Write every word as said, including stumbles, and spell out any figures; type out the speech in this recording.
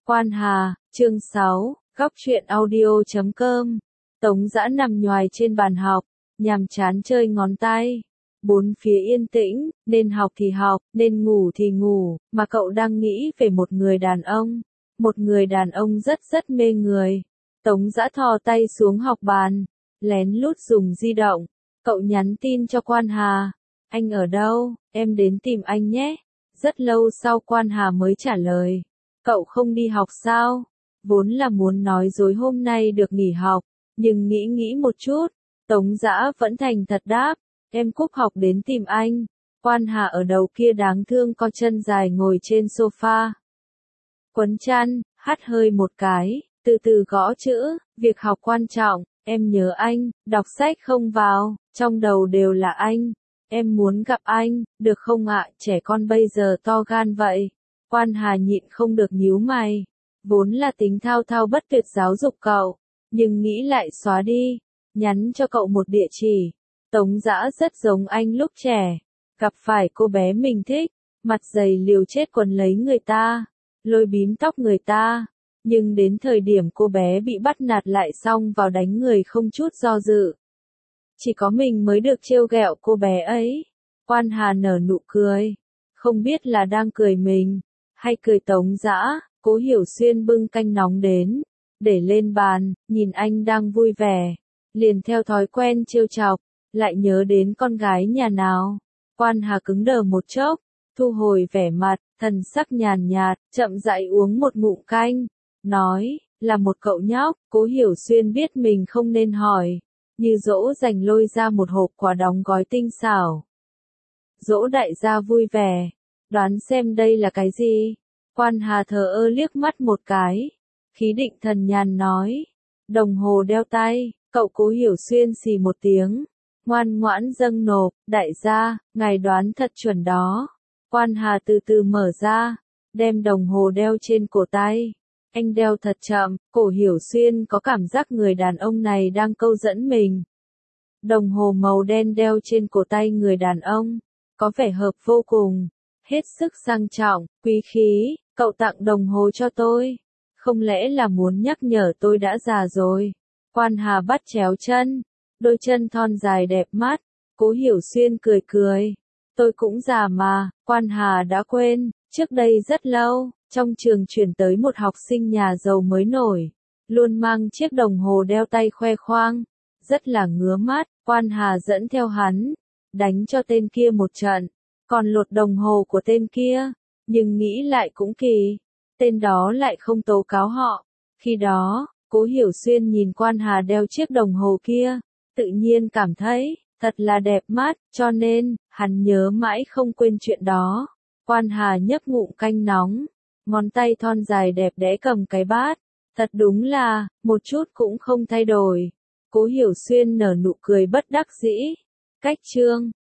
Quan Hà, chương sáu, góc truyện audio chấm com. Tống Dã nằm nhoài trên bàn học, nhàm chán chơi ngón tay. Bốn phía yên tĩnh, nên học thì học, nên ngủ thì ngủ, mà cậu đang nghĩ về một người đàn ông. Một người đàn ông rất rất mê người. Tống Dã thò tay xuống học bàn, lén lút dùng di động. Cậu nhắn tin cho Quan Hà. Anh ở đâu, em đến tìm anh nhé. Rất lâu sau Quan Hà mới trả lời. Cậu không đi học sao? Vốn là muốn nói dối hôm nay được nghỉ học, nhưng nghĩ nghĩ một chút, Tống Dã vẫn thành thật đáp, em cúp học đến tìm anh. Quan Hà ở đầu kia đáng thương co chân dài ngồi trên sofa. Quấn chăn, hắt hơi một cái, từ từ gõ chữ, việc học quan trọng, em nhớ anh, đọc sách không vào, trong đầu đều là anh. Em muốn gặp anh, được không ạ, trẻ con bây giờ to gan vậy. Quan Hà nhịn không được nhíu mày. Vốn là tính thao thao bất tuyệt giáo dục cậu, nhưng nghĩ lại xóa đi, nhắn cho cậu một địa chỉ. Tống Dã rất giống anh lúc trẻ, gặp phải cô bé mình thích, mặt dày liều chết quấn lấy người ta, lôi bím tóc người ta, nhưng đến thời điểm cô bé bị bắt nạt lại xong vào đánh người không chút do dự. Chỉ có mình mới được trêu ghẹo cô bé ấy. Quan Hà nở nụ cười, không biết là đang cười mình, hay cười Tống Dã. Cố Hiểu Xuyên bưng canh nóng đến, để lên bàn, nhìn anh đang vui vẻ, liền theo thói quen trêu chọc, lại nhớ đến con gái nhà nào. Quan Hà cứng đờ một chốc, thu hồi vẻ mặt, thần sắc nhàn nhạt, chậm rãi uống một ngụm canh, nói, là một cậu nhóc. Cố Hiểu Xuyên biết mình không nên hỏi, như dỗ dành lôi ra một hộp quà đóng gói tinh xảo. Dỗ đại gia vui vẻ, đoán xem đây là cái gì? Quan Hà thờ ơ liếc mắt một cái, khí định thần nhàn nói, đồng hồ đeo tay. Cậu Cố Hiểu Xuyên xì một tiếng, ngoan ngoãn dâng nộp, đại gia, ngài đoán thật chuẩn đó. Quan Hà từ từ mở ra, đem đồng hồ đeo trên cổ tay. Anh đeo thật chậm, Cố Hiểu Xuyên có cảm giác người đàn ông này đang câu dẫn mình. Đồng hồ màu đen đeo trên cổ tay người đàn ông, có vẻ hợp vô cùng, hết sức sang trọng, quý khí. Cậu tặng đồng hồ cho tôi, không lẽ là muốn nhắc nhở tôi đã già rồi? Quan Hà bắt chéo chân, đôi chân thon dài đẹp mắt. Cố Hiểu Xuyên cười cười, tôi cũng già mà. Quan Hà đã quên, trước đây rất lâu, trong trường chuyển tới một học sinh nhà giàu mới nổi, luôn mang chiếc đồng hồ đeo tay khoe khoang, rất là ngứa mắt. Quan Hà dẫn theo hắn, đánh cho tên kia một trận, còn lột đồng hồ của tên kia. Nhưng nghĩ lại cũng kỳ, tên đó lại không tố cáo họ. Khi đó, Cố Hiểu Xuyên nhìn Quan Hà đeo chiếc đồng hồ kia, tự nhiên cảm thấy, thật là đẹp mắt, cho nên, hắn nhớ mãi không quên chuyện đó. Quan Hà nhấp ngụm canh nóng, ngón tay thon dài đẹp đẽ cầm cái bát, thật đúng là, một chút cũng không thay đổi. Cố Hiểu Xuyên nở nụ cười bất đắc dĩ. Cách chương